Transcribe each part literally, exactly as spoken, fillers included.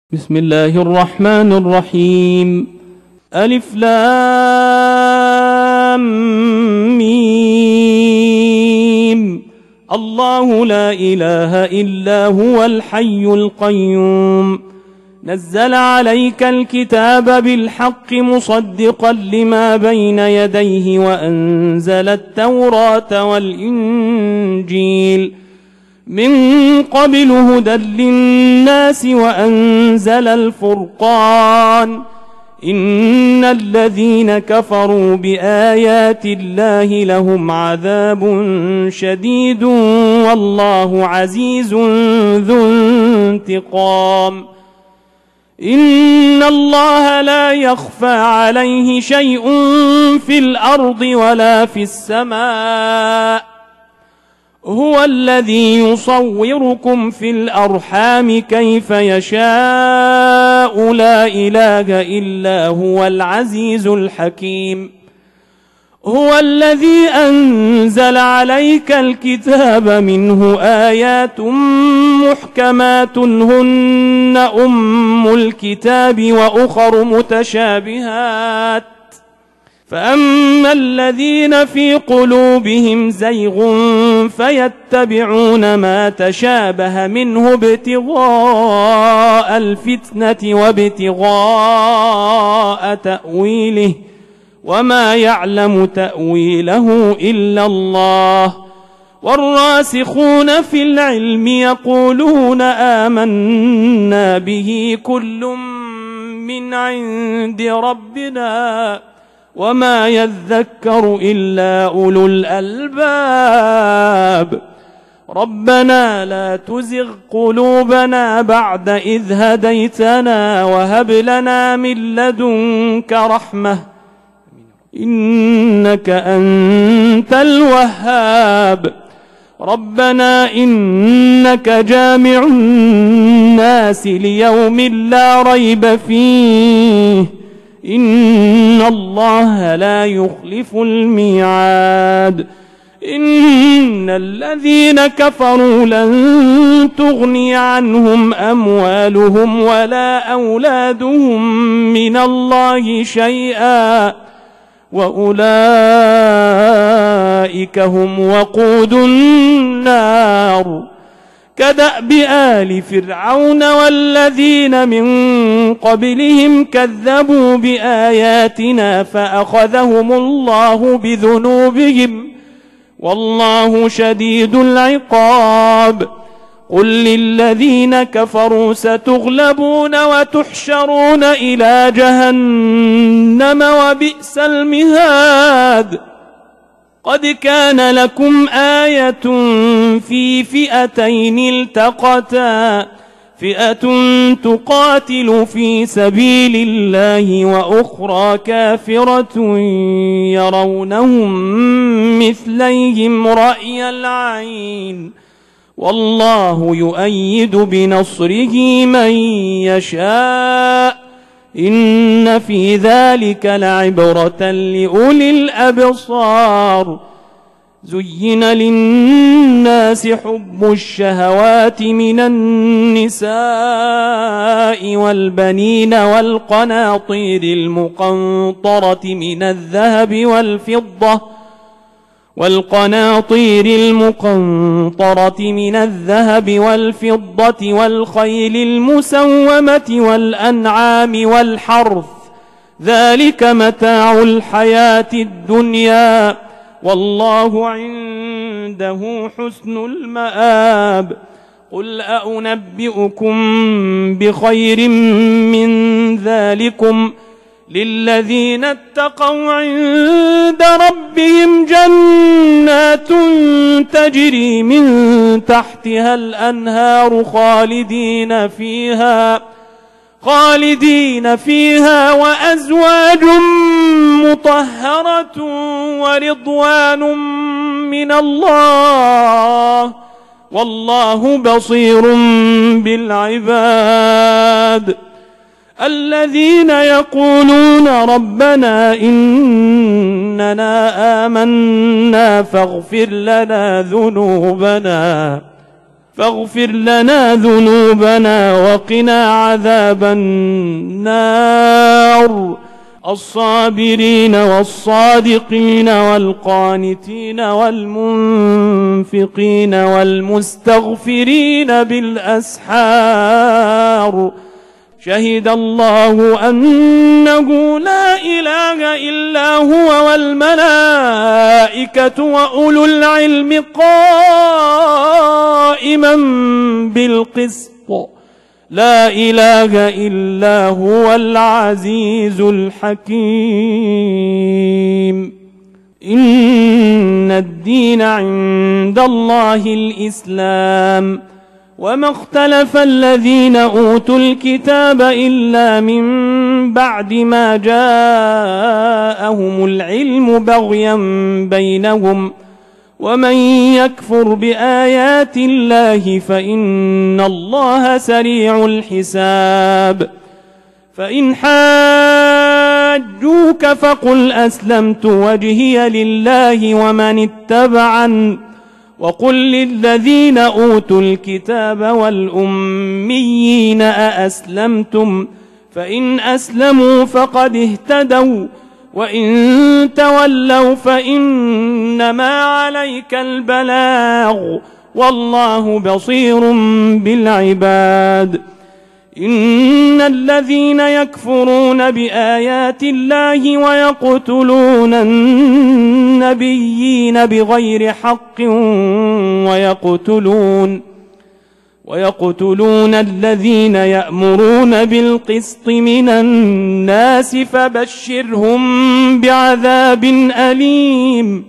بسم الله الرحمن الرحيم. ألف لام ميم. الله لا إله إلا هو الحي القيوم. نزل عليك الكتاب بالحق مصدقا لما بين يديه وأنزل التوراة والإنجيل من قبل هدى للناس وأنزل الفرقان. إن الذين كفروا بآيات الله لهم عذاب شديد والله عزيز ذو انتقام. إن الله لا يخفى عليه شيء في الأرض ولا في السماء. هو الذي يصوركم في الأرحام كيف يشاء لا إله إلا هو العزيز الحكيم. هو الذي أنزل عليك الكتاب منه آيات محكمات هن أم الكتاب وأخر متشابهات فأما الذين في قلوبهم زيغ فيتبعون ما تشابه منه ابتغاء الفتنة وابتغاء تأويله وما يعلم تأويله إلا الله. والراسخون في العلم يقولون آمنا به كل من عند ربنا وما يذكر إلا أولو الألباب. ربنا لا تزغ قلوبنا بعد إذ هديتنا وهب لنا من لدنك رحمة إنك أنت الوهاب. ربنا إنك جامع الناس ليوم لا ريب فيه إن الله لا يخلف الميعاد. إن الذين كفروا لن تغني عنهم أموالهم ولا أولادهم من الله شيئا وأولئك هم وقود النار. كدأب آل فرعون والذين من قبلهم كذبوا بآياتنا فأخذهم الله بذنوبهم والله شديد العقاب. قل للذين كفروا ستغلبون وتحشرون إلى جهنم وبئس المهاد. قد كان لكم آية في فئتين التقتا فئة تقاتل في سبيل الله وأخرى كافرة يرونهم مثليهم رأي العين والله يؤيد بنصره من يشاء. إن في ذلك لعبرة لأولي الأبصار. زين للناس حب الشهوات من النساء والبنين والقناطير المقنطرة من الذهب والفضة والقناطير المقنطرة من الذهب والفضة والخيل المسومة والأنعام والحرث ذلك متاع الحياة الدنيا والله عنده حسن المآب. قل أنبئكم بخير من ذلكم للذين اتقوا عند ربهم جنات تجري من تحتها الأنهار خالدين فيها خالدين فيها وأزواج مطهرة ورضوان من الله والله بصير بالعباد. الذين يقولون ربنا إننا آمنا فاغفر لنا ذنوبنا فاغفر لنا ذنوبنا وقنا عذاب النار. الصابرين والصادقين والقانتين والمنفقين والمستغفرين بالأسحار. شهد الله أنه لا إله إلا هو والملائكة وأولو العلم قائما بالقسط. لا إله إلا هو العزيز الحكيم. إن الدين عند الله الإسلام، وما اختلف الذين أوتوا الكتاب إلا من بعد ما جاءهم العلم بغيا بينهم، ومن يكفر بآيات الله فإن الله سريع الحساب. فإن حاجوك فقل أسلمت وجهي لله ومن اتبعن، وقل للذين أوتوا الكتاب والأميين أأسلمتم؟ فإن أسلموا فقد اهتدوا، وإن تولوا فإنما عليك البلاغ، والله بصير بالعباد. إن الذين يكفرون بآيات الله ويقتلون النبيين بغير حق ويقتلون ويقتلون الذين يأمرون بالقسط من الناس فبشرهم بعذاب أليم.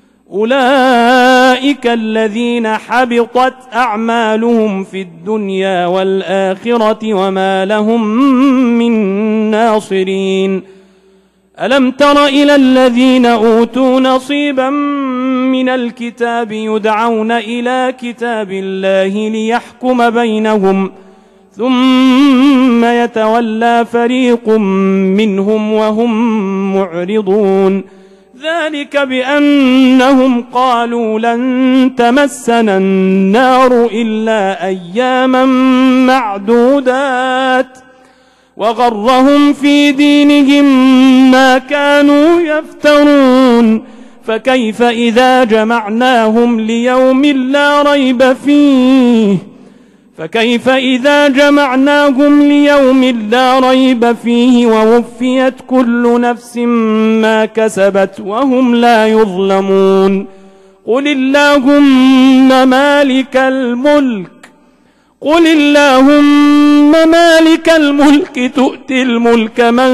أولئك الذين حبطت أعمالهم في الدنيا والآخرة وما لهم من ناصرين. ألم تر إلى الذين أوتوا نصيبا من الكتاب يدعون إلى كتاب الله ليحكم بينهم ثم يتولى فريق منهم وهم معرضون. ذلك بأنهم قالوا لن تمسنا النار إلا أياما معدودات، وغرهم في دينهم ما كانوا يفترون. فكيف إذا جمعناهم ليوم لا ريب فيه فكيف إذا جمعناهم ليوم لا ريب فيه ووفيت كل نفس ما كسبت وهم لا يظلمون. قل اللهم مالك الملك قل اللهم مالك الملك تؤتي الملك من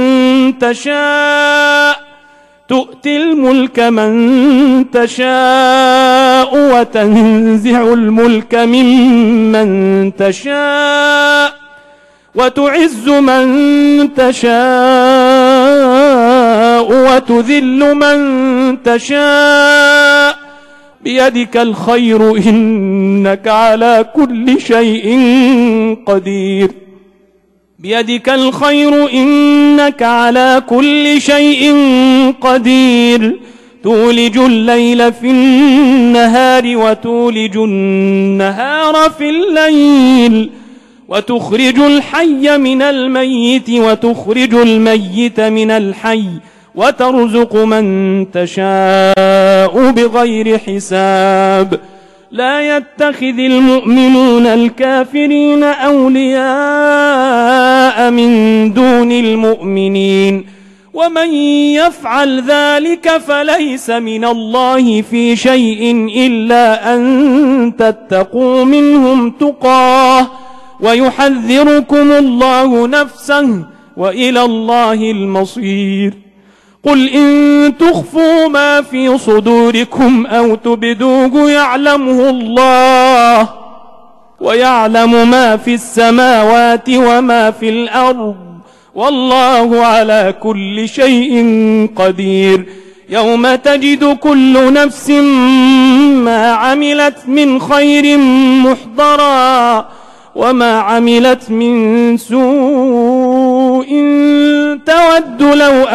تشاء تؤتي الملك من تشاء وتنزع الملك ممن تشاء وتعز من تشاء وتذل من تشاء بيدك الخير إنك على كل شيء قدير بيدك الخير إنك على كل شيء قدير تولج الليل في النهار وتولج النهار في الليل وتخرج الحي من الميت وتخرج الميت من الحي وترزق من تشاء بغير حساب. لا يتخذ المؤمنون الكافرين أولياء من دون المؤمنين ومن يفعل ذلك فليس من الله في شيء إلا أن تتقوا منهم تقاه ويحذركم الله نفسه وإلى الله المصير. قل إن تخفوا ما في صدوركم أو تبدوه يعلمه الله ويعلم ما في السماوات وما في الأرض والله على كل شيء قدير. يوم تجد كل نفس ما عملت من خير محضرا وما عملت من سوء تود لو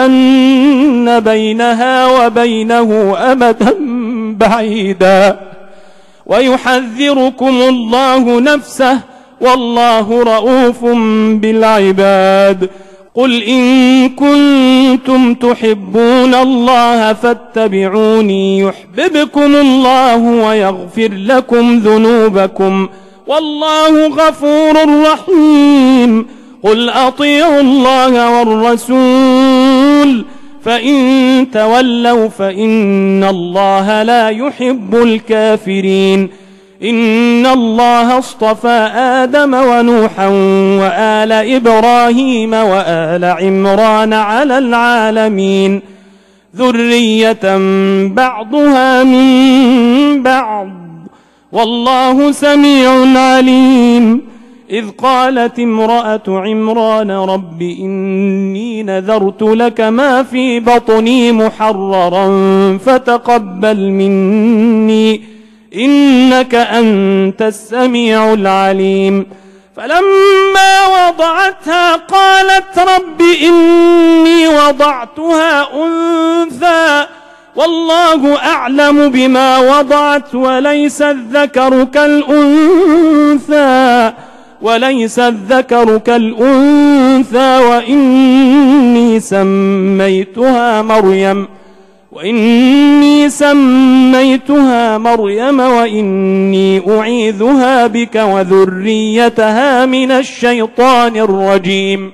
أن بينها وبينه أمدا بعيدا ويحذركم الله نفسه والله رؤوف بالعباد. قل إن كنتم تحبون الله فاتبعوني يحببكم الله ويغفر لكم ذنوبكم والله غفور رحيم. قل أطيعوا الله والرسول فإن تولوا فإن الله لا يحب الكافرين. إن الله اصطفى آدم ونوحا وآل إبراهيم وآل عمران على العالمين ذرية بعضها من بعض والله سميع عليم. إذ قالت امرأة عمران رب إني نذرت لك ما في بطني محررا فتقبل مني إنك أنت السميع العليم. فلما وضعتها قالت رب إني وضعتها أنثى والله أعلم بما وضعت وليس الذكر كالأنثى وليس الذكر كالأنثى وإني سميتها مريم وإني سميتها مريم وإني أعيذها بك وذريتها من الشيطان الرجيم.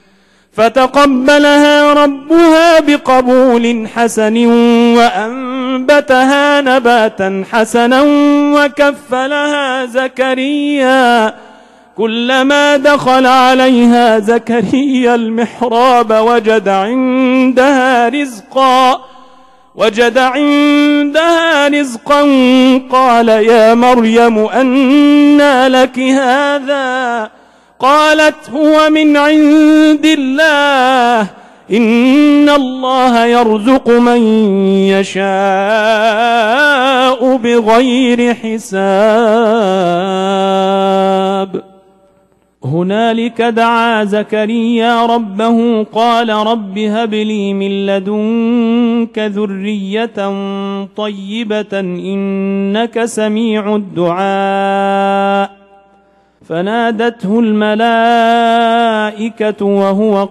فتقبلها ربها بقبول حسن وأنبتها نباتا حسنا وكفلها زكريا كلما دخل عليها زكريا المحراب وجد عندها رزقا وجد عندها رزقا قال يا مريم أنى لك هذا قالت هو من عند الله إن الله يرزق من يشاء بغير حساب. هنالك دعا زكريا ربه قال رب هب لي من لدنك ذرية طيبة إنك سميع الدعاء. فنادته الملائكة وهو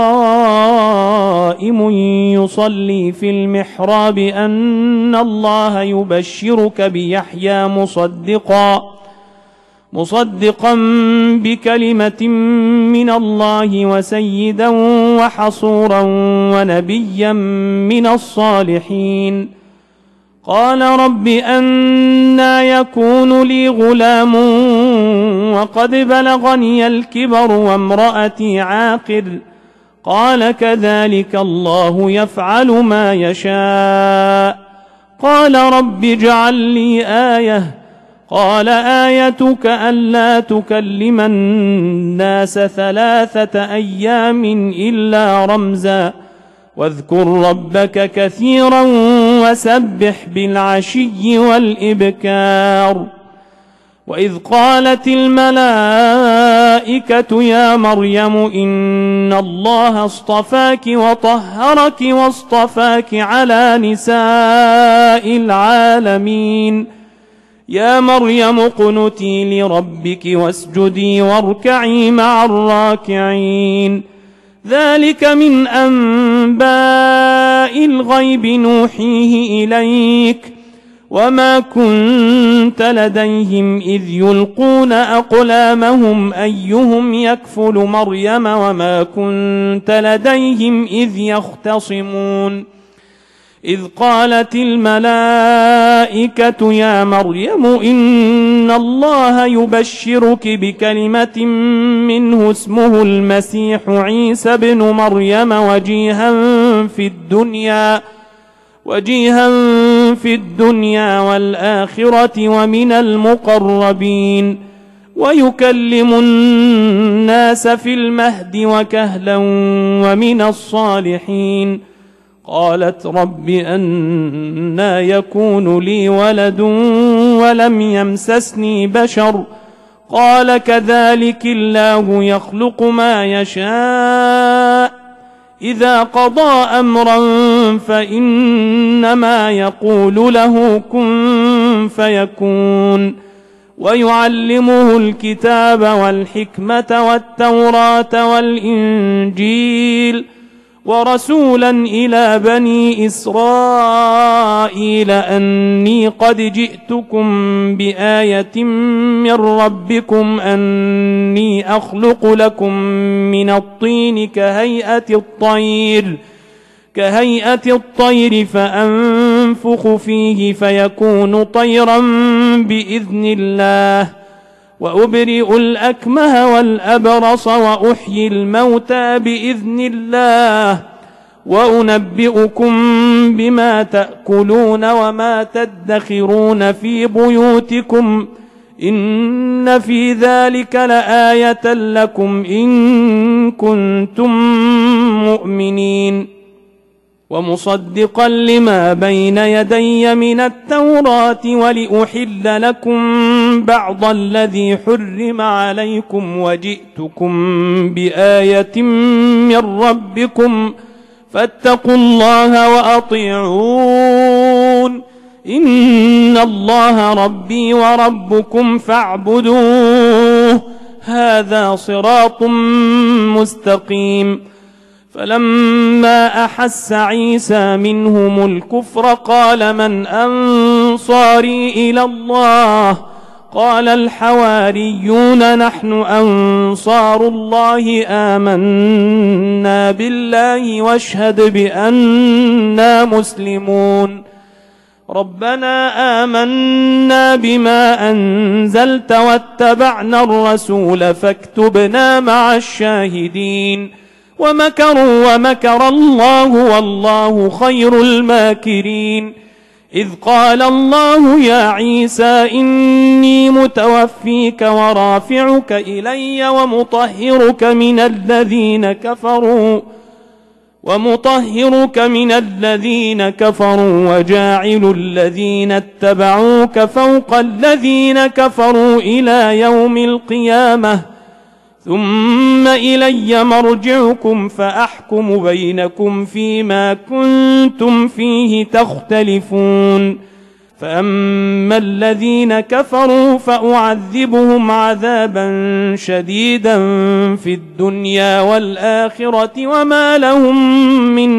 قائم يصلي في المحراب أن الله يبشرك بيحيى مصدقا مصدقا بكلمة من الله وسيدا وحصورا ونبيا من الصالحين. قال رب أنى يكون لي غلام وقد بلغني الكبر وامرأتي عاقر قال كذلك الله يفعل ما يشاء. قال رب اجعل لي آية قال آيتك ألا تكلم الناس ثلاثة أيام إلا رمزا واذكر ربك كثيرا وسبح بالعشي والإبكار. وإذ قالت الملائكة يا مريم إن الله اصطفاك وطهرك واصطفاك على نساء العالمين يا مريم اقنتي لربك واسجدي واركعي مع الراكعين. ذلك من أنباء الغيب نوحيه إليك وما كنت لديهم إذ يلقون أقلامهم أيهم يكفل مريم وما كنت لديهم إذ يختصمون. إذ قالت الملائكة يا مريم إن الله يبشرك بكلمة منه اسمه المسيح عيسى بن مريم وجيها في الدنيا وجيها في الدنيا والآخرة ومن المقربين ويكلم الناس في المهد وكهلا ومن الصالحين. قالت رب أنى يكون لي ولد ولم يمسسني بشر قال كذلك الله يخلق ما يشاء إذا قضى أمرا فإنما يقول له كن فيكون ويعلمه الكتاب والحكمة والتوراة والإنجيل ورسولا إلى بني إسرائيل أني قد جئتكم بآية من ربكم أني أخلق لكم من الطين كهيئة الطير كهيئة الطير فأنفخ فيه فيكون طيرا بإذن الله وأبرئ الأكمه والأبرص وأحيي الموتى بإذن الله وأنبئكم بما تأكلون وما تدخرون في بيوتكم إن في ذلك لآية لكم إن كنتم مؤمنين ومصدقا لما بين يدي من التوراة ولأحل لكم بعض الذي حرم عليكم وجئتكم بآية من ربكم فاتقوا الله وأطيعون إن الله ربي وربكم فاعبدوه هذا صراط مستقيم فلما أحس عيسى منهم الكفر قال من أنصاري إلى الله قال الحواريون نحن أنصار الله آمنا بالله واشهد بأننا مسلمون ربنا آمنا بما أنزلت واتبعنا الرسول فاكتبنا مع الشاهدين ومكروا ومكر الله والله خير الماكرين إذ قال الله يا عيسى إني متوفيك ورافعك إلي ومطهرك من الذين كفروا ومطهرك من الذين كفروا وجاعل الذين اتبعوك فوق الذين كفروا إلى يوم القيامة ثم إلي مرجعكم فأحكم بينكم فيما كنتم فيه تختلفون فأما الذين كفروا فأعذبهم عذابا شديدا في الدنيا والآخرة وما لهم من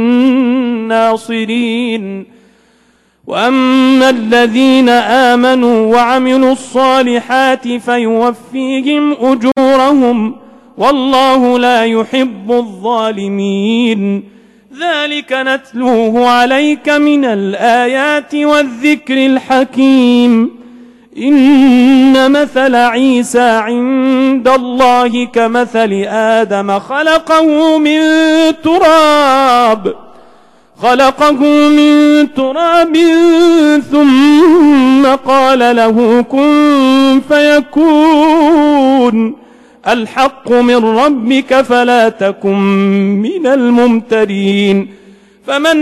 ناصرين وأما الذين آمنوا وعملوا الصالحات فيوفيهم أجورهم والله لا يحب الظالمين ذلك نتلوه عليك من الآيات والذكر الحكيم إن مثل عيسى عند الله كمثل آدم خلقه من تراب خلقه من تراب ثم قال له كن فيكون الحق من ربك فلا تكن من الممترين فمن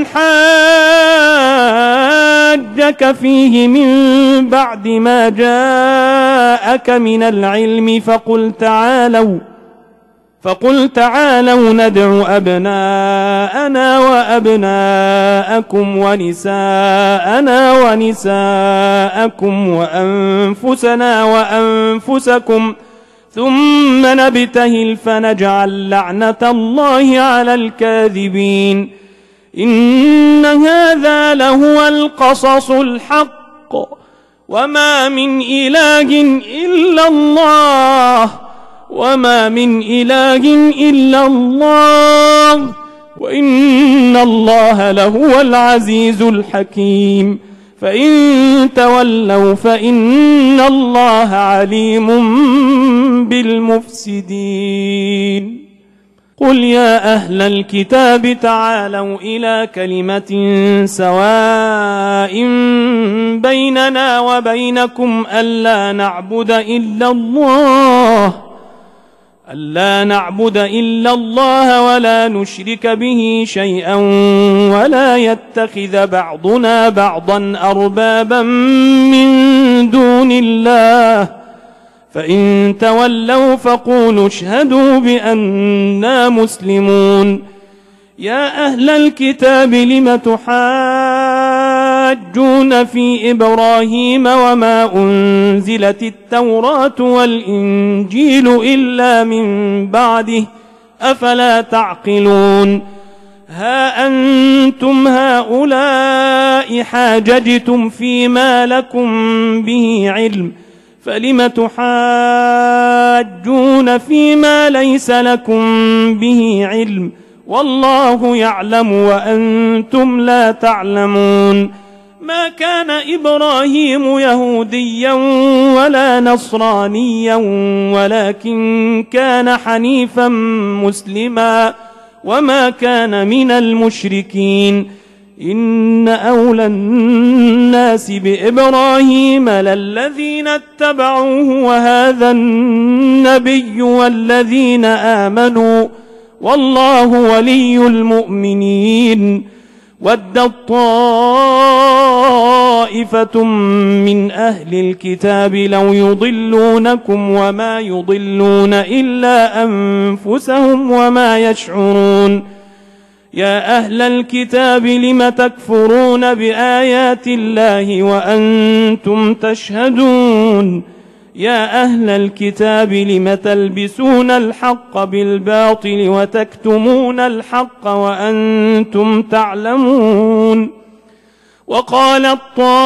حاجك فيه من بعد ما جاءك من العلم فقل تعالوا فقل تعالوا ندع أبناءنا وأبناءكم ونساءنا ونساءكم وأنفسنا وأنفسكم ثم نبتهل فنجعل لعنة الله على الكاذبين إن هذا لهو القصص الحق وما من إله إلا الله وما من إله إلا الله وإن الله لهو العزيز الحكيم فإن تولوا فإن الله عليم بالمفسدين قل يا أهل الكتاب تعالوا إلى كلمة سواء بيننا وبينكم ألا نعبد إلا الله ألا نعبد إلا الله ولا نشرك به شيئا ولا يتخذ بعضنا بعضا أربابا من دون الله فإن تولوا فقولوا اشهدوا بأننا مسلمون يا أهل الكتاب لم تحاجون في إبراهيم وما أنزلت التوراة والإنجيل إلا من بعده أفلا تعقلون ها أنتم هؤلاء حاججتم فيما لكم به علم فلم تحاجون فيما ليس لكم به علم والله يعلم وأنتم لا تعلمون ما كان إبراهيم يهوديا ولا نصرانيا ولكن كان حنيفا مسلما وما كان من المشركين إن أولى الناس بإبراهيم للذين اتبعوه وهذا النبي والذين آمنوا والله ولي المؤمنين ودت طائفة من أهل الكتاب لو يضلونكم وما يضلون إلا أنفسهم وما يشعرون يا أهل الكتاب لم تكفرون بآيات الله وأنتم تشهدون يا أهل الكتاب لم تلبسون الحق بالباطل وتكتمون الحق وأنتم تعلمون وقالت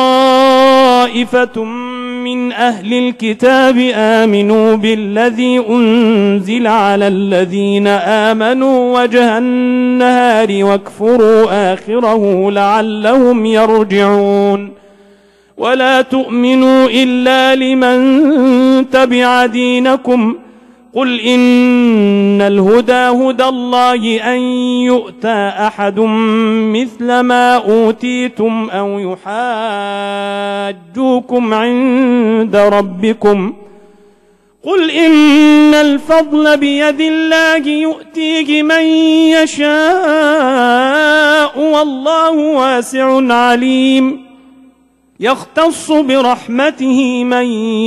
طائفة من أهل الكتاب آمنوا بالذي أنزل على الذين آمنوا وجه النهار واكفروا آخره لعلهم يرجعون ولا تؤمنوا إلا لمن تبع دينكم قل إن الهدى هدى الله أن يؤتى أحد مثل ما أوتيتم أو يحاجوكم عند ربكم قل إن الفضل بيد الله يؤتيه من يشاء والله واسع عليم يختص برحمته من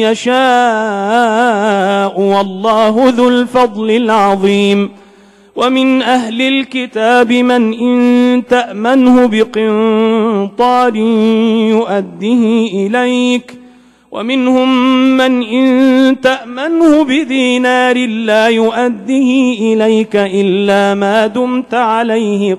يشاء والله ذو الفضل العظيم ومن أهل الكتاب من إن تأمنه بقنطار يؤده إليك ومنهم من إن تأمنه بدينار لا يؤده إليك إلا ما دمت عليه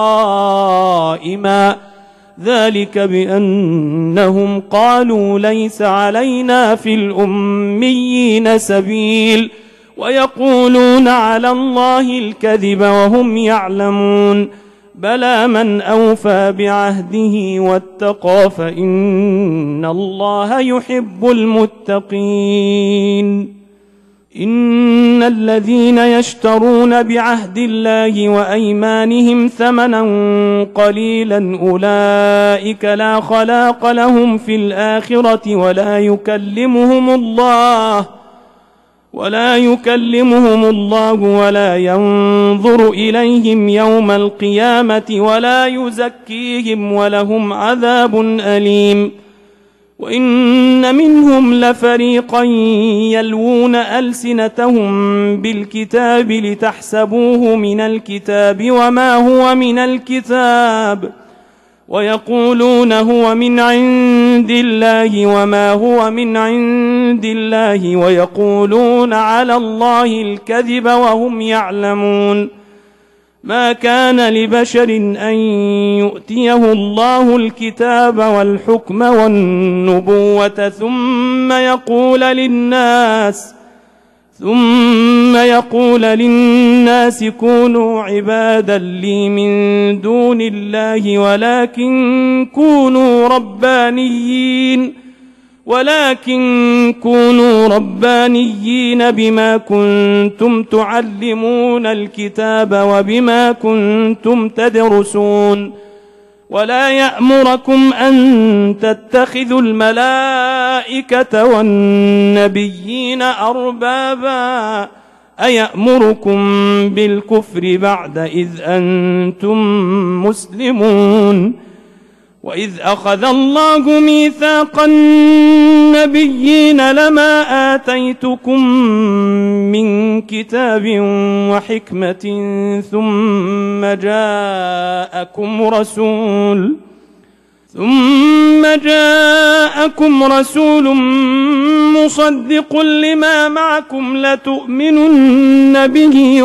قائما ذلك بأنهم قالوا ليس علينا في الأميين سبيل ويقولون على الله الكذب وهم يعلمون بلى من أوفى بعهده واتقى فإن الله يحب المتقين إن الذين يشترون بعهد الله وأيمانهم ثمنا قليلا أولئك لا خلاق لهم في الآخرة ولا يكلمهم الله ولا يكلمهم الله ولا ينظر إليهم يوم القيامة ولا يزكيهم ولهم عذاب أليم وإن منهم لفريقا يلوون ألسنتهم بالكتاب لتحسبوه من الكتاب وما هو من الكتاب ويقولون هو من عند الله وما هو من عند الله ويقولون على الله الكذب وهم يعلمون ما كان لبشر أن يؤتيه الله الكتاب والحكم والنبوة ثم يقول للناس ثم يقول للناس كونوا عبادا لي من دون الله ولكن كونوا ربانيين ولكن كونوا ربانيين بما كنتم تعلمون الكتاب وبما كنتم تدرسون ولا يأمركم أن تتخذوا الملائكة والنبيين أربابا أيأمركم بالكفر بعد إذ أنتم مسلمون وإذ أخذ الله ميثاق النبيين لما آتيتكم من كتاب وحكمة ثم جاءكم رسول ثم جاءكم رسول مصدق لما معكم لتؤمنن به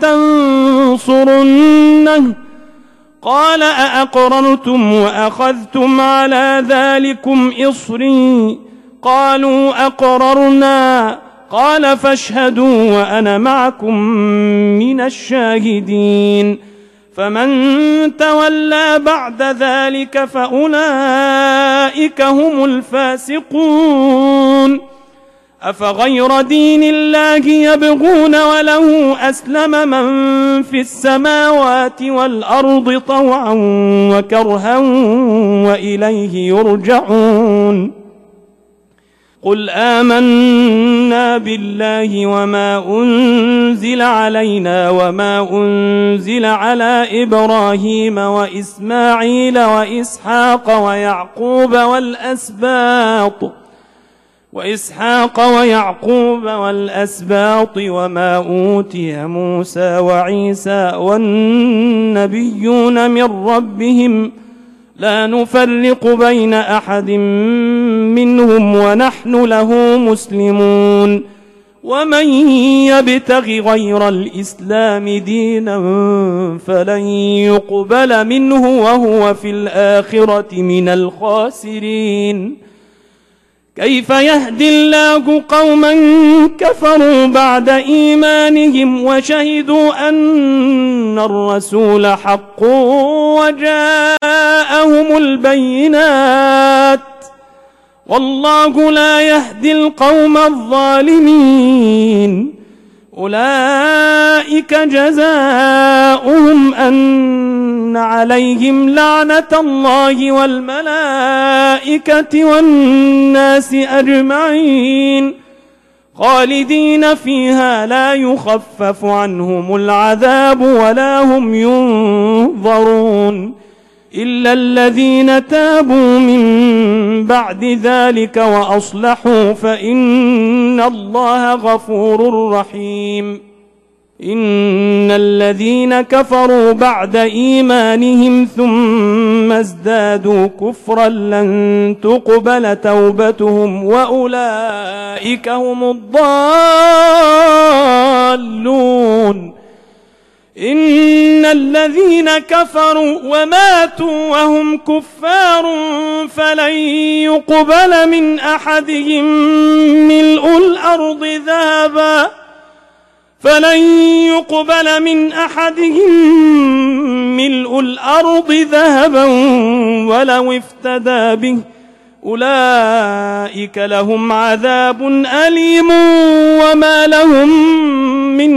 ولتنصرنه قال أأقررتم وأخذتم على ذلكم إصري قالوا أقررنا قال فاشهدوا وأنا معكم من الشاهدين فمن تولى بعد ذلك فأولئك هم الفاسقون أفغير دين الله يبغون وله أسلم من في السماوات والأرض طوعا وكرها وإليه يرجعون قل آمنا بالله وما أنزل علينا وما أنزل على إبراهيم وإسماعيل وإسحاق ويعقوب والأسباط وإسحاق ويعقوب والأسباط وما أوتي موسى وعيسى والنبيون من ربهم لا نفرق بين أحد منهم ونحن له مسلمون ومن يبتغ غير الإسلام دينا فلن يقبل منه وهو في الآخرة من الخاسرين كيف يهدي الله قوما كفروا بعد إيمانهم وشهدوا أن الرسول حق وجاءهم البينات والله لا يهدي القوم الظالمين أولئك جزاؤهم أن عليهم لعنة الله والملائكة والناس أجمعين خالدين فيها لا يخفف عنهم العذاب ولا هم ينظرون إلا الذين تابوا من بعد ذلك وأصلحوا فإن الله غفور رحيم إن الذين كفروا بعد إيمانهم ثم ازدادوا كفرا لن تقبل توبتهم وأولئك هم الضالون إن الذين كفروا وماتوا وهم كفار فلن يقبل من أحدهم ملء الأرض ذهبا فلن يقبل من أحدهم ملء الأرض ذهبا ولو افتدى به أولئك لهم عذاب أليم وما لهم من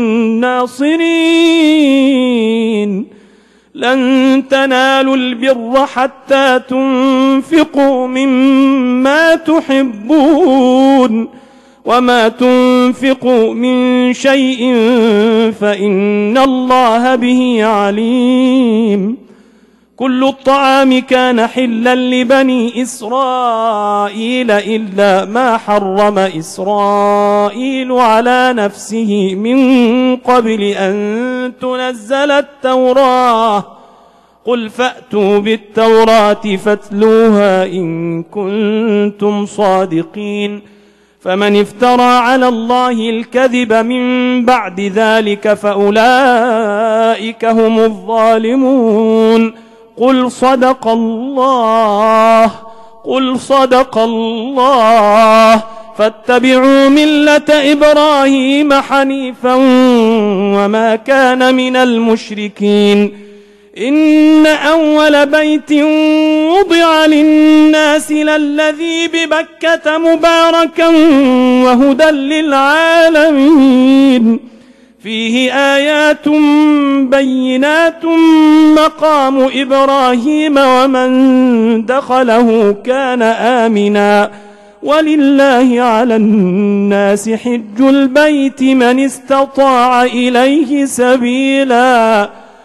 ناصرين لن تنالوا البر حتى تنفقوا مما تحبون وما تنفقوا من شيء فإن الله به عليم كل الطعام كان حلا لبني إسرائيل إلا ما حرم إسرائيل على نفسه من قبل أن تنزل التوراة قل فأتوا بالتوراة فاتلوها إن كنتم صادقين فمن افترى على الله الكذب من بعد ذلك فأولئك هم الظالمون قل صدق الله قل صدق الله فاتبعوا ملة إبراهيم حنيفا وما كان من المشركين إن أول بيت وضع للناس للذي ببكة مباركا وهدى للعالمين فيه آيات بينات مقام إبراهيم ومن دخله كان آمنا ولله على الناس حج البيت من استطاع إليه سبيلا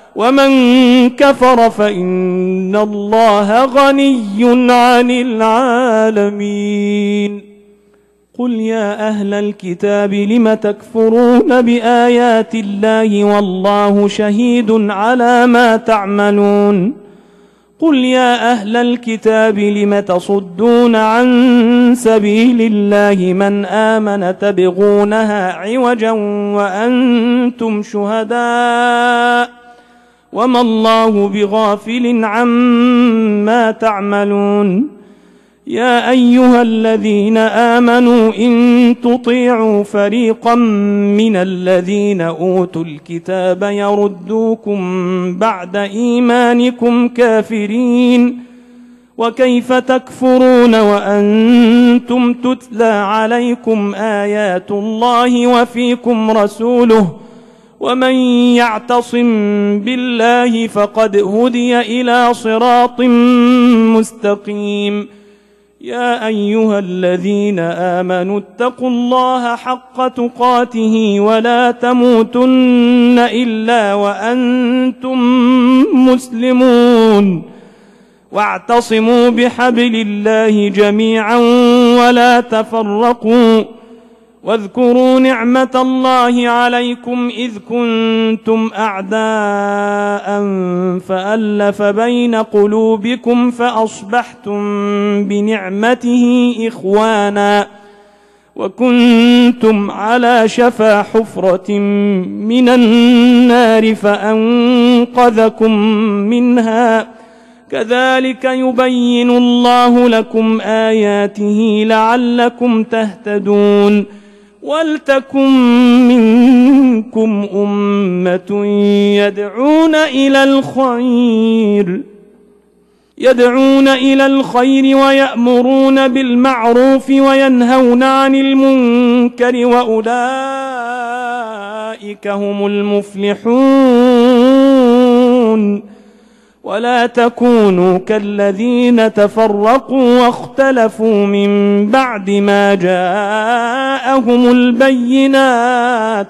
ومن كفر فإن الله غني عن العالمين. قل يا أهل الكتاب لم تكفرون بآيات الله والله شهيد على ما تعملون. قل يا أهل الكتاب لم تصدون عن سبيل الله من آمن تبغونها عوجا وأنتم شهداء وما الله بغافل عما تعملون. يا أيها الذين آمنوا إن تطيعوا فريقا من الذين أوتوا الكتاب يردوكم بعد إيمانكم كافرين وكيف تكفرون وأنتم تتلى عليكم آيات الله وفيكم رسوله ومن يعتصم بالله فقد هدي إلى صراط مستقيم. يا أيها الذين آمنوا اتقوا الله حق تقاته ولا تموتن إلا وأنتم مسلمون واعتصموا بحبل الله جميعا ولا تفرقوا واذكروا نعمة الله عليكم إذ كنتم أعداء فألف بين قلوبكم فأصبحتم بنعمته إخوانا وكنتم على شفا حفرة من النار فأنقذكم منها كذلك يبين الله لكم آياته لعلكم تهتدون. ولتكن منكم أمة يدعون إلى الخير يدعون إلى الخير ويأمرون بالمعروف وينهون عن المنكر وأولئك هم المفلحون. ولا تكونوا كالذين تفرقوا واختلفوا من بعد ما جاءهم البينات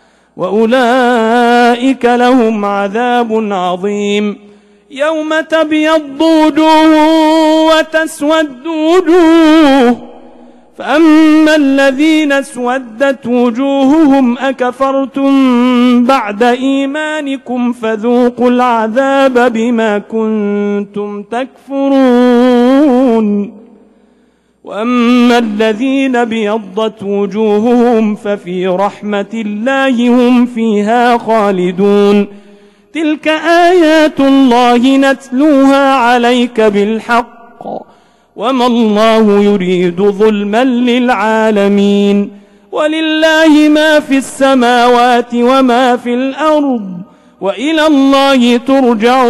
وأولئك لهم عذاب عظيم. يوم تبيض وجوه وتسود وجوه فأما الذين اسودت وجوههم أكفرتم بعد إيمانكم فذوقوا العذاب بما كنتم تكفرون. وأما الذين ابيضت وجوههم ففي رحمة الله هم فيها خالدون. تلك آيات الله نتلوها عليك بالحق وما الله يريد ظلما للعالمين. ولله ما في السماوات وما في الأرض وإلى الله ترجع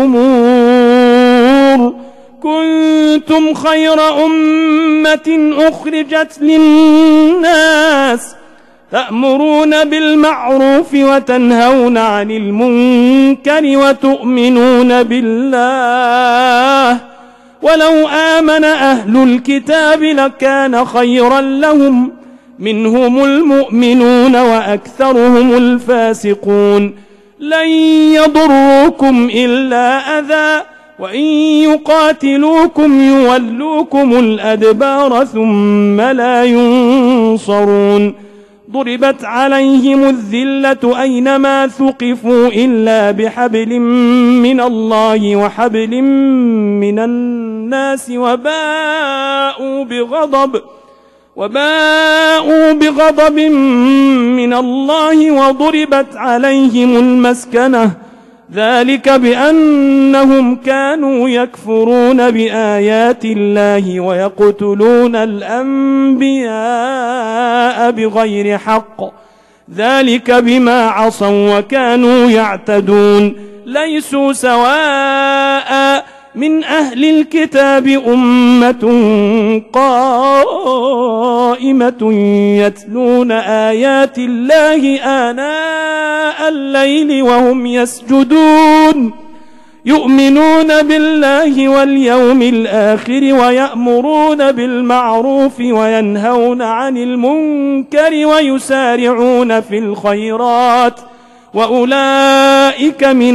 الأمور. كنتم خير أمة أخرجت للناس تأمرون بالمعروف وتنهون عن المنكر وتؤمنون بالله ولو آمن أهل الكتاب لكان خيرا لهم منهم المؤمنون وأكثرهم الفاسقون. لن يضروكم إلا أذى وإن يقاتلوكم يولوكم الأدبار ثم لا ينصرون. ضربت عليهم الذلة أينما ثقفوا إلا بحبل من الله وحبل من الناس وباءوا بغضب وباءوا بغضب من الله وضربت عليهم المسكنة ذلك بأنهم كانوا يكفرون بآيات الله ويقتلون الأنبياء بغير حق ذلك بما عصوا وكانوا يعتدون. ليسوا سواء من أهل الكتاب أمة قائمة يتلون آيات الله آناء الليل وهم يسجدون يؤمنون بالله واليوم الآخر ويأمرون بالمعروف وينهون عن المنكر ويسارعون في الخيرات وأولئك من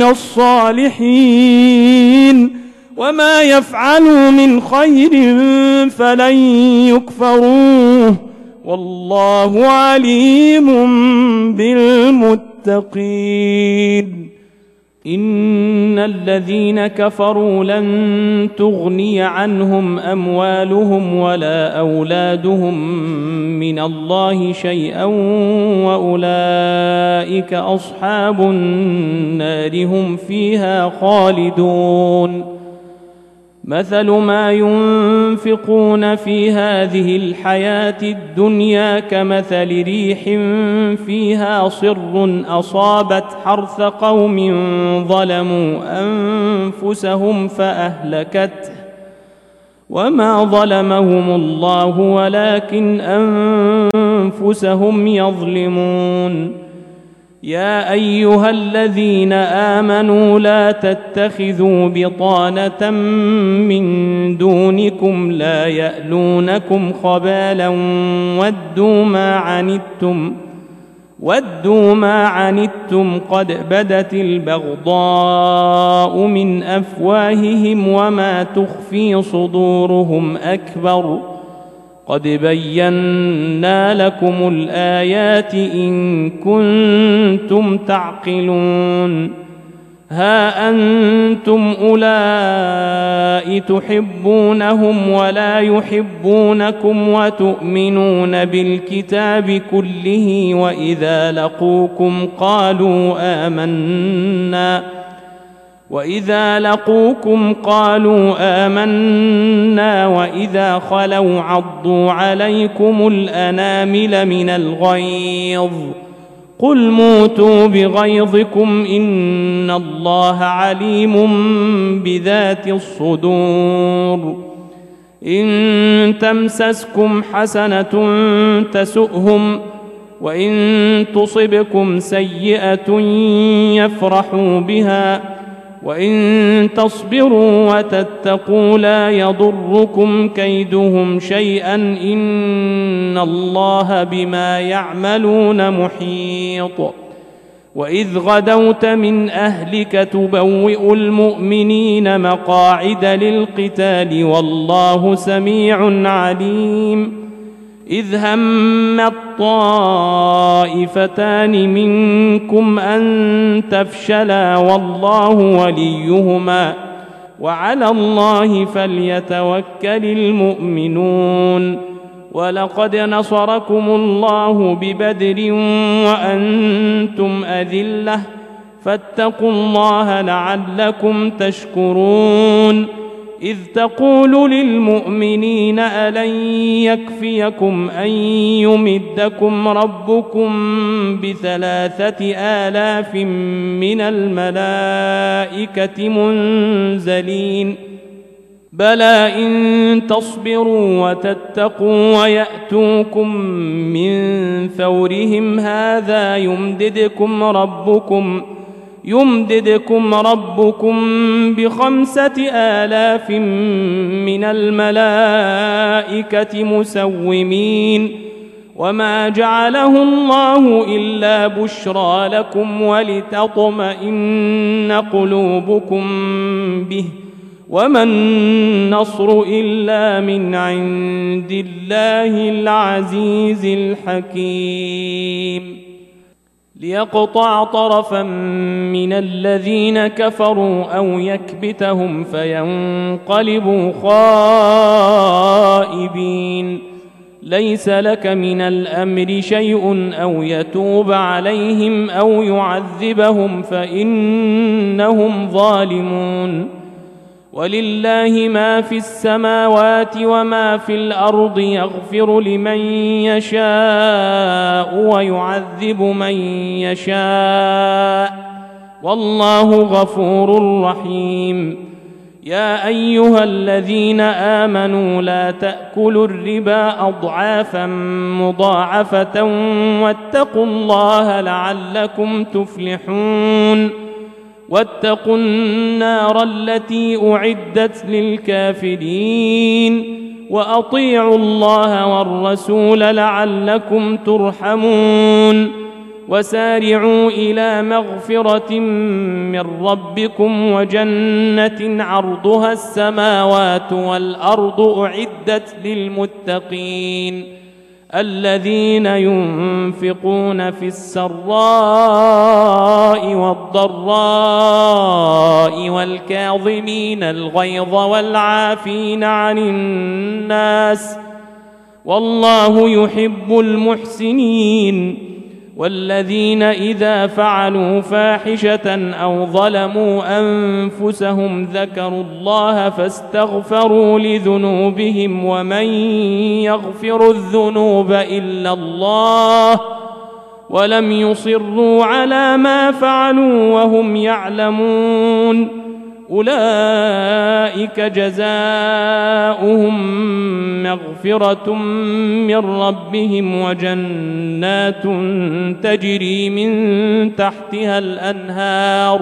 الصالحين وما يفعلوا من خير فلن يكفروه والله عليم بالمتقين. إن الذين كفروا لن تغني عنهم أموالهم ولا أولادهم من الله شيئا وأولئك أصحاب النار هم فيها خالدون. مثل ما ينفقون في هذه الحياة الدنيا كمثل ريح فيها صر أصابت حرث قوم ظلموا أنفسهم فأهلكته وما ظلمهم الله ولكن أنفسهم يظلمون. يا أيها الذين آمنوا لا تتخذوا بطانة من دونكم لا يألونكم خبالا ودوا ما عنتم ودوا ما عنتم قد بدت البغضاء من أفواههم وما تخفي صدورهم أكبر قد بينا لكم الآيات إن كنتم تعقلون. ها أنتم أولئك تحبونهم ولا يحبونكم وتؤمنون بالكتاب كله وإذا لقوكم قالوا آمنا وإذا لقوكم قالوا آمنا وإذا خلوا عضوا عليكم الأنامل من الغيظ قل موتوا بغيظكم إن الله عليم بذات الصدور. إن تمسسكم حسنة تسؤهم وإن تصبكم سيئة يفرحوا بها وإن تصبروا وتتقوا لا يضركم كيدهم شيئا إن الله بما يعملون محيط. وإذ غدوت من أهلك تبوئ المؤمنين مقاعد للقتال والله سميع عليم. إذ هم الطائفتان منكم أن تفشلا والله وليهما وعلى الله فليتوكل المؤمنون. ولقد نصركم الله ببدر وأنتم أذلة فاتقوا الله لعلكم تشكرون. إذ تقول للمؤمنين ألن يكفيكم أن يمدكم ربكم بثلاثة آلاف من الملائكة منزلين بلى إن تصبروا وتتقوا ويأتوكم من فورهم هذا يمددكم ربكم يمددكم ربكم بخمسة آلاف من الملائكة مسومين وما جعله الله إلا بشرى لكم ولتطمئن قلوبكم به وما النصر إلا من عند الله العزيز الحكيم. ليقطع طرفا من الذين كفروا أو يكبتهم فينقلبوا خائبين. ليس لك من الأمر شيء أو يتوب عليهم أو يعذبهم فإنهم ظالمون. ولله ما في السماوات وما في الأرض يغفر لمن يشاء ويعذب من يشاء والله غفور رحيم. يا أيها الذين آمنوا لا تأكلوا الربا أضعافا مضاعفة واتقوا الله لعلكم تفلحون. واتقوا النار التي أعدت للكافرين وأطيعوا الله والرسول لعلكم ترحمون. وسارعوا إلى مغفرة من ربكم وجنة عرضها السماوات والأرض أعدت للمتقين الذين ينفقون في السراء والضراء والكاظمين الغيظ والعافين عن الناس والله يحب المحسنين والذين إذا فعلوا فاحشة أو ظلموا أنفسهم ذكروا الله فاستغفروا لذنوبهم ومن يغفر الذنوب إلا الله ولم يصروا على ما فعلوا وهم يعلمون أولئك جزاؤهم مغفرة من ربهم وجنات تجري من تحتها الأنهار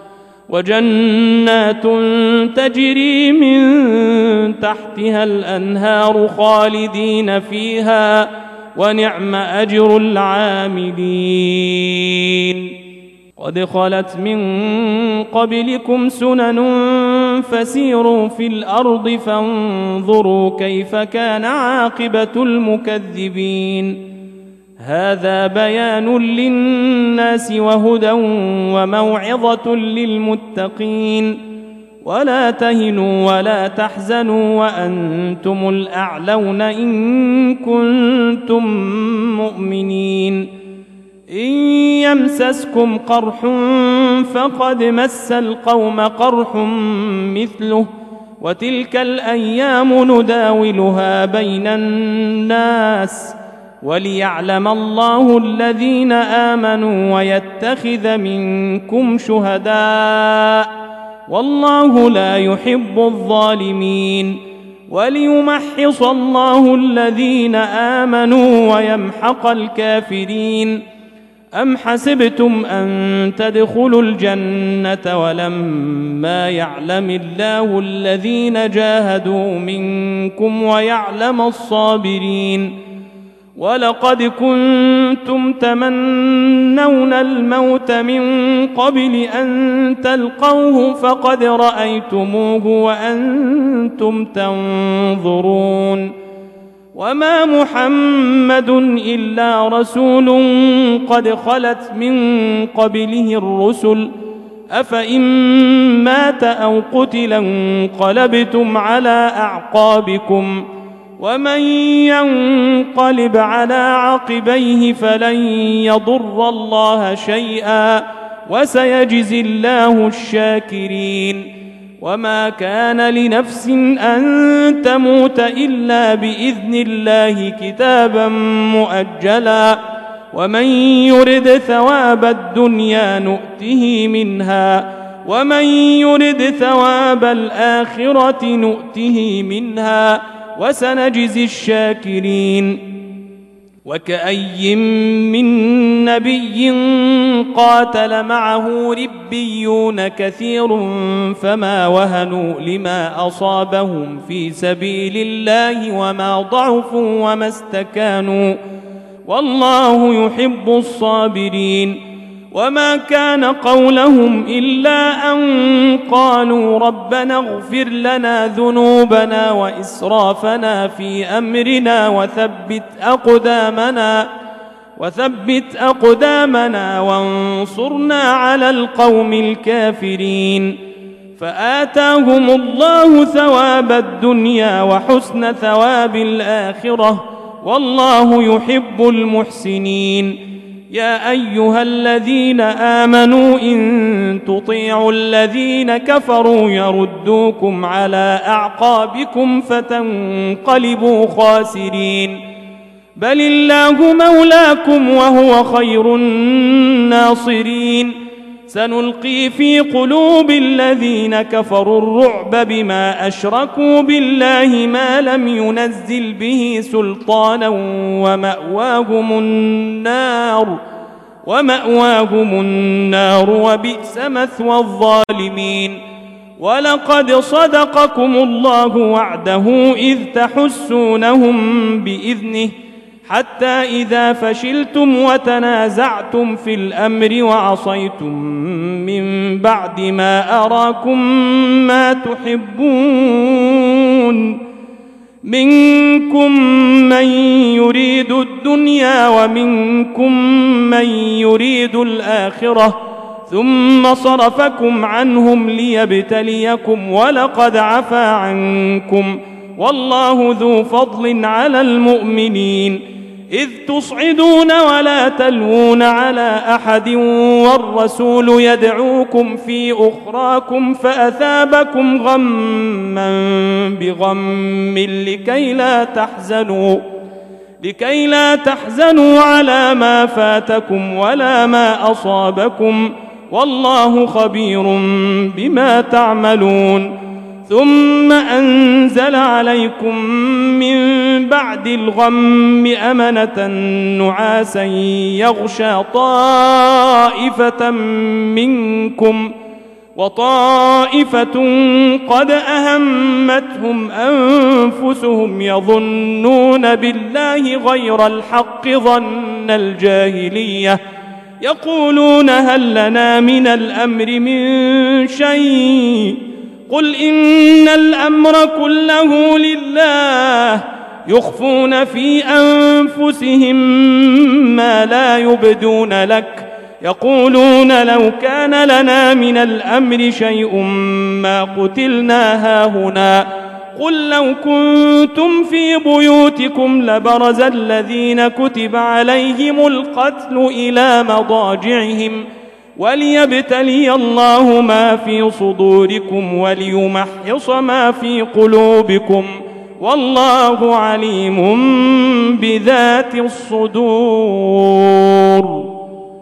وجنات تجري من تحتها الأنهار خالدين فيها ونعم أجر العاملين قد خلت من قبلكم سنن فسيروا في الأرض فانظروا كيف كان عاقبة المكذبين هذا بيان للناس وهدى وموعظة للمتقين ولا تهنوا ولا تحزنوا وأنتم الأعلون إن كنتم مؤمنين إن يمسسكم قرح فقد مس القوم قرح مثله وتلك الأيام نداولها بين الناس وليعلم الله الذين آمنوا ويتخذ منكم شهداء والله لا يحب الظالمين وليمحص الله الذين آمنوا ويمحق الكافرين أم حسبتم أن تدخلوا الجنة ولما يعلم الله الذين جاهدوا منكم ويعلم الصابرين ولقد كنتم تمنون الموت من قبل أن تلقوه فقد رأيتموه وأنتم تنظرون وما محمد إلا رسول قد خلت من قبله الرسل أفإن مات أو قتل انقلبتم على أعقابكم ومن ينقلب على عقبيه فلن يضر الله شيئا وسيجزي الله الشاكرين وما كان لنفس أن تموت إلا بإذن الله كتابا مؤجلا ومن يرد ثواب الدنيا نؤته منها ومن يرد ثواب الآخرة نؤته منها وسنجزي الشاكرين وكأي من نبي قاتل معه ربيون كثير فما وهنوا لما أصابهم في سبيل الله وما ضعفوا وما استكانوا والله يحب الصابرين وما كان قولهم إلا أن قالوا ربنا اغفر لنا ذنوبنا وإسرافنا في أمرنا وثبت أقدامنا وثبت أقدامنا وانصرنا على القوم الكافرين فآتاهم الله ثواب الدنيا وحسن ثواب الآخرة والله يحب المحسنين يا أيها الذين آمنوا إن تطيعوا الذين كفروا يردوكم على أعقابكم فتنقلبوا خاسرين بل الله مولاكم وهو خير الناصرين سنلقي في قلوب الذين كفروا الرعب بما أشركوا بالله ما لم ينزل به سلطانا ومأواهم النار ومأواهم النار وبئس مثوى الظالمين ولقد صدقكم الله وعده إذ تحسونهم بإذنه حتى إذا فشلتم وتنازعتم في الأمر وعصيتم من بعد ما أراكم ما تحبون منكم من يريد الدنيا ومنكم من يريد الآخرة ثم صرفكم عنهم ليبتليكم ولقد عفا عنكم والله ذو فضل على المؤمنين إذ تصعدون ولا تلوون على أحد والرسول يدعوكم في أخراكم فأثابكم غما بغم لكي لا تحزنوا لكي لا تحزنوا على ما فاتكم ولا ما أصابكم والله خبير بما تعملون ثم أنزل عليكم من بعد الغم أمنة نعاسا يغشى طائفة منكم وطائفة قد أهمتهم أنفسهم يظنون بالله غير الحق ظن الجاهلية يقولون هل لنا من الأمر من شيء قل إن الأمر كله لله يخفون في أنفسهم ما لا يبدون لك يقولون لو كان لنا من الأمر شيء ما قتلنا هاهنا قل لو كنتم في بيوتكم لبرز الذين كتب عليهم القتل إلى مضاجعهم وليبتلي الله ما في صدوركم وليمحص ما في قلوبكم والله عليم بذات الصدور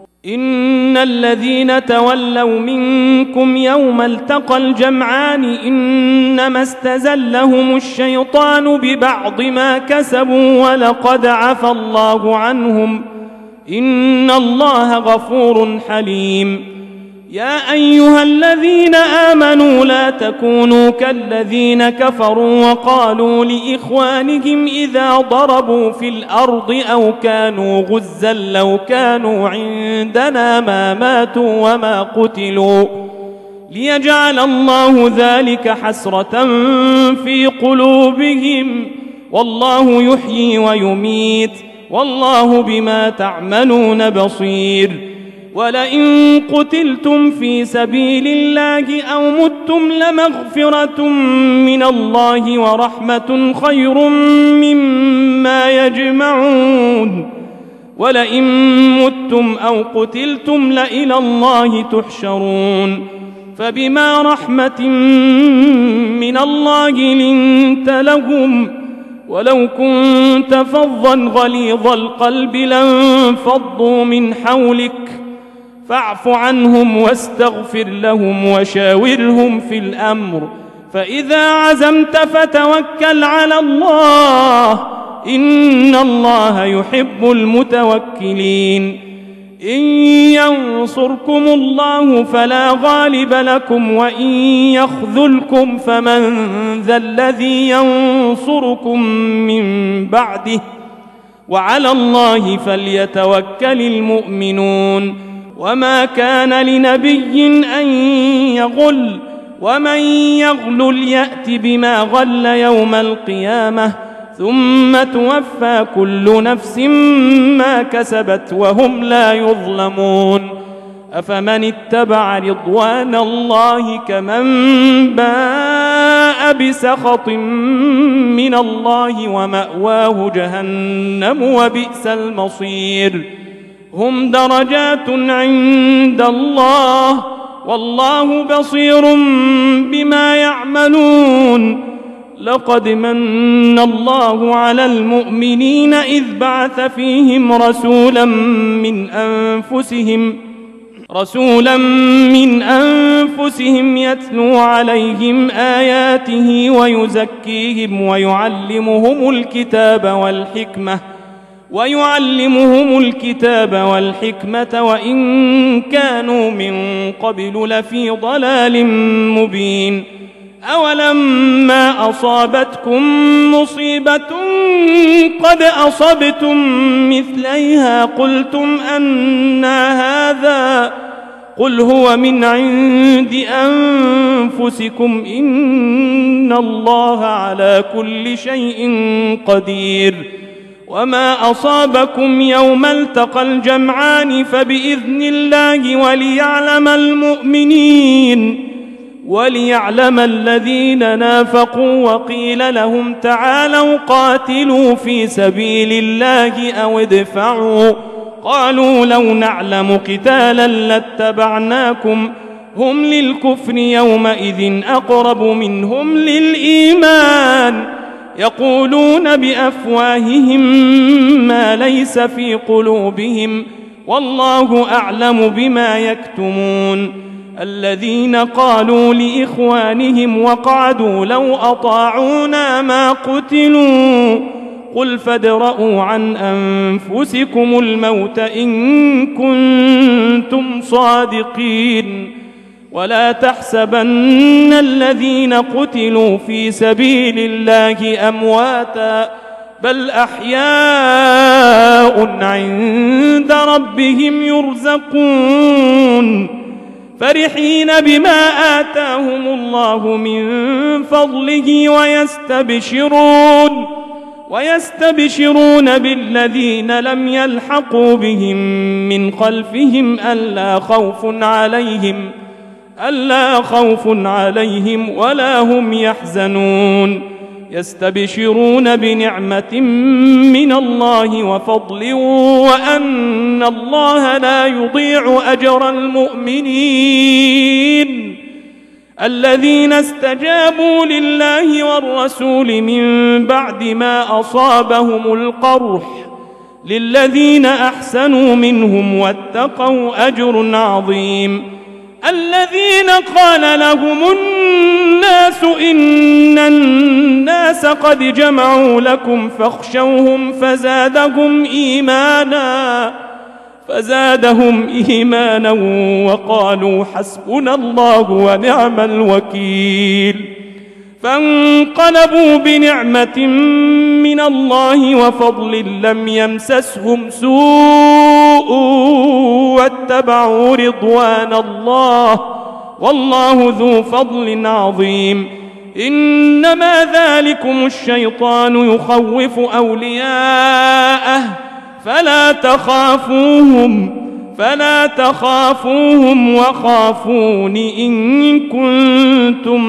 إن الذين تولوا منكم يوم التقى الجمعان إنما استزلهم الشيطان ببعض ما كسبوا ولقد عفى الله عنهم إن الله غفور حليم يا أيها الذين آمنوا لا تكونوا كالذين كفروا وقالوا لإخوانهم إذا ضربوا في الأرض أو كانوا غزا لو كانوا عندنا ما ماتوا وما قتلوا ليجعل الله ذلك حسرة في قلوبهم والله يحيي ويميت والله بما تعملون بصير ولئن قتلتم في سبيل الله أو متم لمغفرة من الله ورحمة خير مما يجمعون ولئن متم أو قتلتم لإلى الله تحشرون فبما رحمة من الله لنت لهم ولو كنت فظا غليظ القلب لانفضوا من حولك فاعف عنهم واستغفر لهم وشاورهم في الأمر فإذا عزمت فتوكل على الله إن الله يحب المتوكلين إن ينصركم الله فلا غالب لكم وإن يخذلكم فمن ذا الذي ينصركم من بعده وعلى الله فليتوكل المؤمنون وما كان لنبي أن يغل ومن يغلل يأت بما غل يوم القيامة ثم توفى كل نفس ما كسبت وهم لا يظلمون أفمن اتبع رضوان الله كمن باء بسخط من الله ومأواه جهنم وبئس المصير هم درجات عند الله والله بصير بما يعملون لقد من الله على المؤمنين إذ بعث فيهم رسولا من أنفسهم رسولا من أنفسهم يتلو عليهم آياته ويزكيهم ويعلمهم الكتاب والحكمة ويعلمهم الكتاب والحكمة وإن كانوا من قبل لفي ضلال مبين أولما أصابتكم مصيبة قد أصبتم مثليها قلتم أنى هذا قل هو من عند أنفسكم إن الله على كل شيء قدير وما أصابكم يوم التقى الجمعان فبإذن الله وليعلم المؤمنين وليعلم الذين نافقوا وقيل لهم تعالوا قاتلوا في سبيل الله أو ادفعوا قالوا لو نعلم قتالا لاتبعناكم هم للكفر يومئذ أقرب منهم للإيمان يقولون بأفواههم ما ليس في قلوبهم والله أعلم بما يكتمون الذين قالوا لإخوانهم وقعدوا لو أطاعونا ما قتلوا قل فادرءوا عن أنفسكم الموت إن كنتم صادقين ولا تحسبن الذين قتلوا في سبيل الله أمواتا بل أحياء عند ربهم يرزقون فرحين بما آتاهم الله من فضله ويستبشرون ويستبشرون بالذين لم يلحقوا بهم من خلفهم ألا خوف عليهم ألا خوف عليهم ولا هم يحزنون يستبشرون بنعمة من الله وفضل وأن الله لا يضيع أجر المؤمنين الذين استجابوا لله والرسول من بعد ما أصابهم القرح للذين أحسنوا منهم واتقوا أجر عظيم الذين قال لهم الناس إن الناس قد جمعوا لكم فاخشوهم فزادهم إيمانا فزادهم إيمانا وقالوا حسبنا الله ونعم الوكيل فانقلبوا بنعمة من الله وفضل لم يمسسهم سوء واتبعوا رضوان الله والله ذو فضل عظيم إنما ذلكم الشيطان يخوف أولياءه فلا تخافوهم فلا تخافوهم وخافون إن كنتم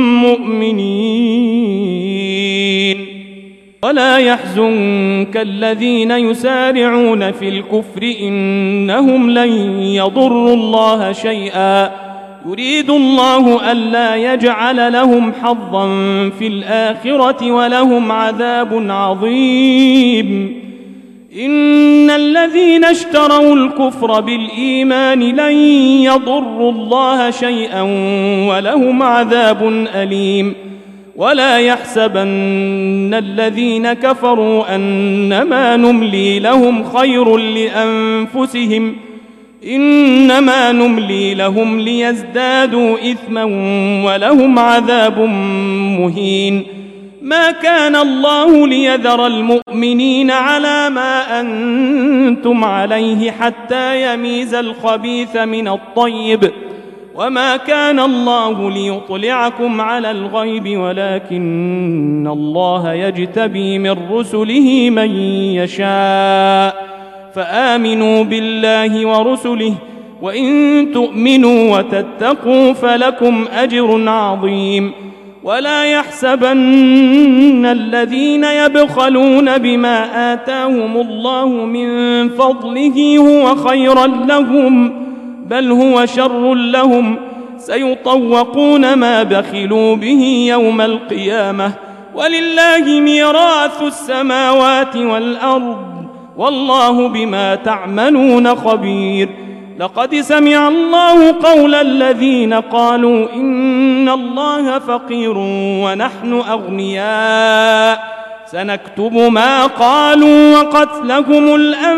مؤمنين ولا يحزنك الذين يسارعون في الكفر إنهم لن يضروا الله شيئا يريد الله ألا يجعل لهم حظا في الآخرة ولهم عذاب عظيم إن الذين اشتروا الكفر بالإيمان لن يضروا الله شيئا ولهم عذاب أليم ولا يحسبن الذين كفروا أنما نملي لهم خير لأنفسهم إنما نملي لهم ليزدادوا إثما ولهم عذاب مهين ما كان الله ليذر المؤمنين على ما أنتم عليه حتى يميز الخبيث من الطيب وما كان الله ليطلعكم على الغيب ولكن الله يجتبي من رسله من يشاء فآمنوا بالله ورسله وإن تؤمنوا وتتقوا فلكم أجر عظيم ولا يحسبن الذين يبخلون بما آتاهم الله من فضله هو خيرا لهم بل هو شر لهم سيطوقون ما بخلوا به يوم القيامة ولله ميراث السماوات والأرض والله بما تعملون خبير لقد سمع الله قول الذين قالوا إن الله فقير ونحن أغنياء سنكتب ما قالوا وقتلهم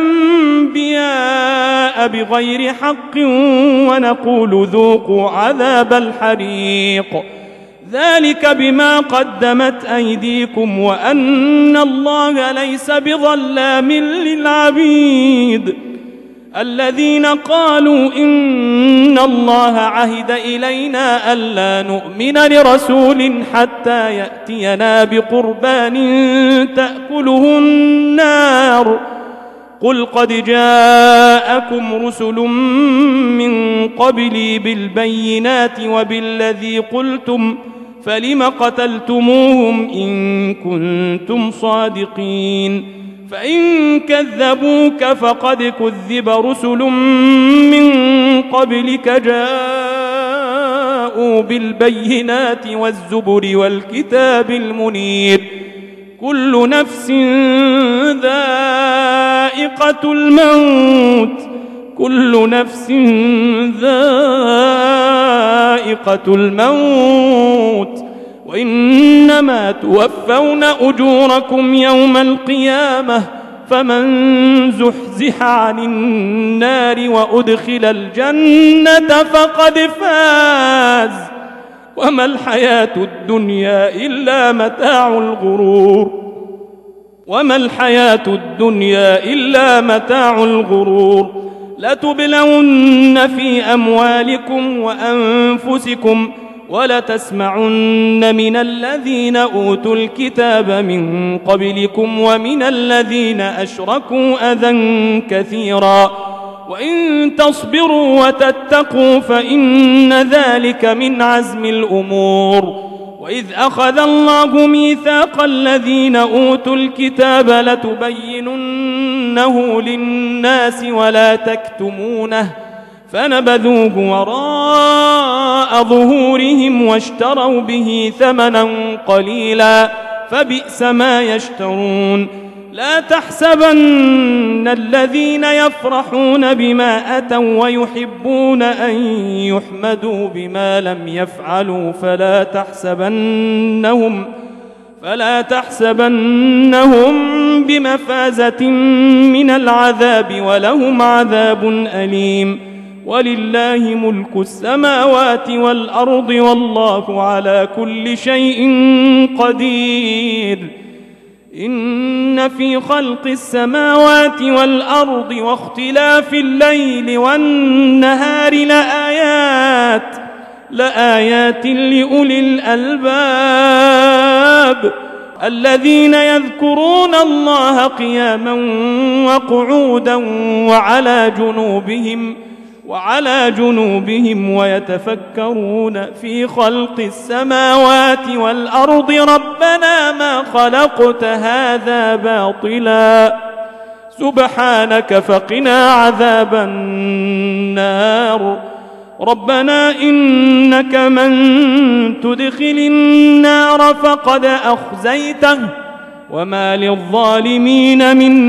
الأنبياء بغير حق ونقول ذوقوا عذاب الحريق ذلك بما قدمت أيديكم وأن الله ليس بظلام للعبيد. الذين قالوا إن الله عهد إلينا ألا نؤمن لرسول حتى يأتينا بقربان تأكله النار قل قد جاءكم رسل من قبلي بالبينات وبالذي قلتم فلم قتلتموهم إن كنتم صادقين فإن كذبوك فقد كذب رسل من قبلك جاءوا بالبينات والزبر والكتاب المنير كل نفس ذائقة الموت كل نفس ذائقة الموت وإنما توفون أجوركم يوم القيامة فمن زحزح عن النار وأدخل الجنة فقد فاز وما الحياة الدنيا إلا متاع الغرور وما الحياة الدنيا إلا متاع الغرور لتبلون في أموالكم وأنفسكم ولتسمعن من الذين أوتوا الكتاب من قبلكم ومن الذين أشركوا أذى كثيرا وإن تصبروا وتتقوا فإن ذلك من عزم الأمور وإذ أخذ الله ميثاق الذين أوتوا الكتاب لتبيننه للناس ولا تكتمونه فنبذوه وراء ظهورهم واشتروا به ثمنا قليلا فبئس ما يشترون لا تحسبن الذين يفرحون بما أتوا ويحبون أن يحمدوا بما لم يفعلوا فلا تحسبنهم فلا تحسبنهم بمفازة من العذاب ولهم عذاب أليم ولله ملك السماوات والأرض والله على كل شيء قدير إن في خلق السماوات والأرض واختلاف الليل والنهار لآيات لآيات لأولي الألباب الذين يذكرون الله قياما وقعودا وعلى جنوبهم وعلى جنوبهم ويتفكرون في خلق السماوات والأرض ربنا ما خلقت هذا باطلا سبحانك فقنا عذاب النار ربنا إنك من تدخل النار فقد أخزيته وما للظالمين من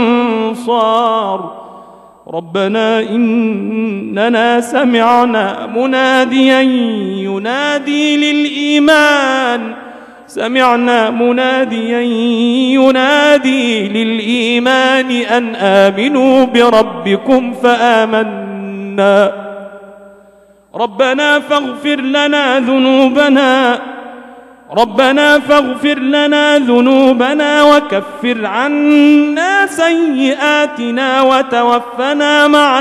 أنصار ربنا إننا سمعنا مناديا ينادي للإيمان سمعنا مناديا ينادي للإيمان أن آمنوا بربكم فآمنا ربنا فاغفر لنا ذنوبنا ربنا فاغفر لنا ذنوبنا وكفر عنا سيئاتنا وتوفنا مع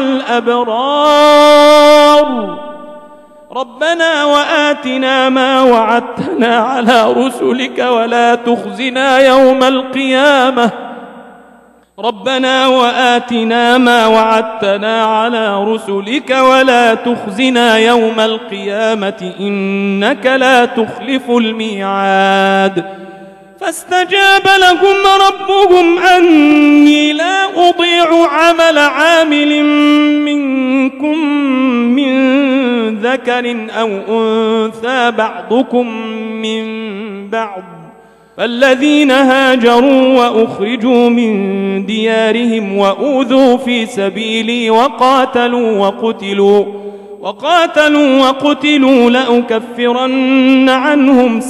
الأبرار ربنا وآتنا ما وعدتنا على رسلك ولا تخزنا يوم القيامة ربنا وآتنا ما وعدتنا على رسلك ولا تخزنا يوم القيامة إنك لا تخلف الميعاد فاستجاب لهم ربهم أني لا أضيع عمل عامل منكم من ذكر أو أنثى بعضكم من بعض فالذين هاجروا وأخرجوا من ديارهم وأوذوا في سبيلي وقاتلوا وقتلوا وقاتلوا وقتلوا لأكفرن عنهم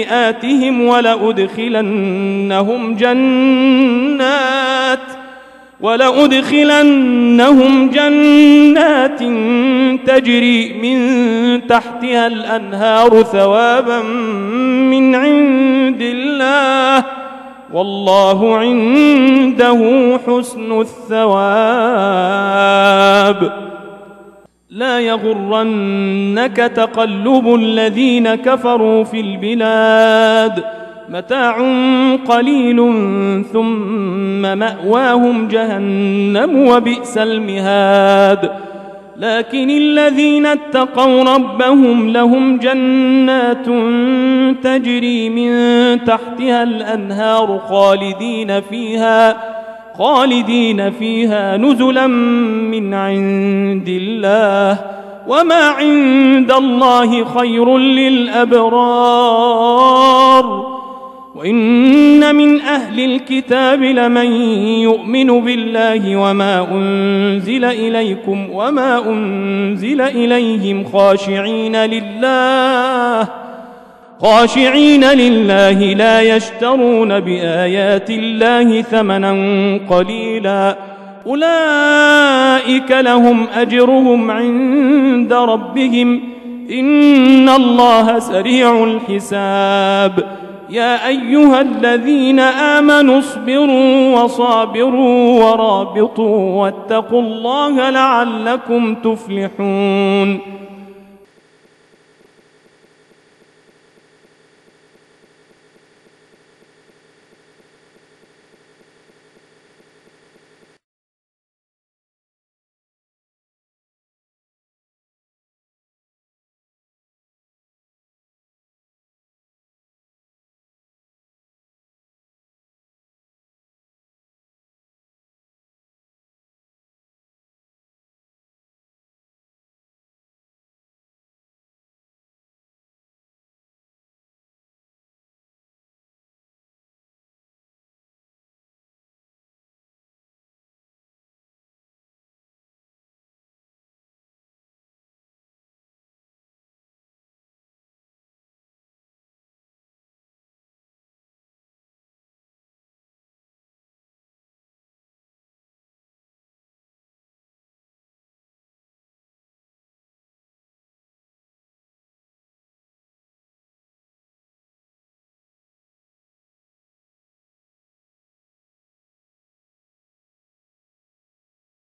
سيئاتهم ولأدخلنهم جنات ولأدخلنهم جنات تجري من تحتها الأنهار ثوابا من عند الله والله عنده حسن الثواب. لا يغرنك تقلب الذين كفروا في البلاد متاع قليل ثم مأواهم جهنم وبئس المهاد. لكن الذين اتقوا ربهم لهم جنات تجري من تحتها الأنهار خالدين فيها خالدين فيها نزلا من عند الله وما عند الله خير للأبرار. وإن من أهل الكتاب لمن يؤمن بالله وما أنزل إليكم وما أنزل إليهم خاشعين لله خاشعين لله لا يشترون بآيات الله ثمنا قليلا أولئك لهم أجرهم عند ربهم إن الله سريع الحساب. يا أيها الذين آمنوا اصبروا وصابروا ورابطوا واتقوا الله لعلكم تفلحون.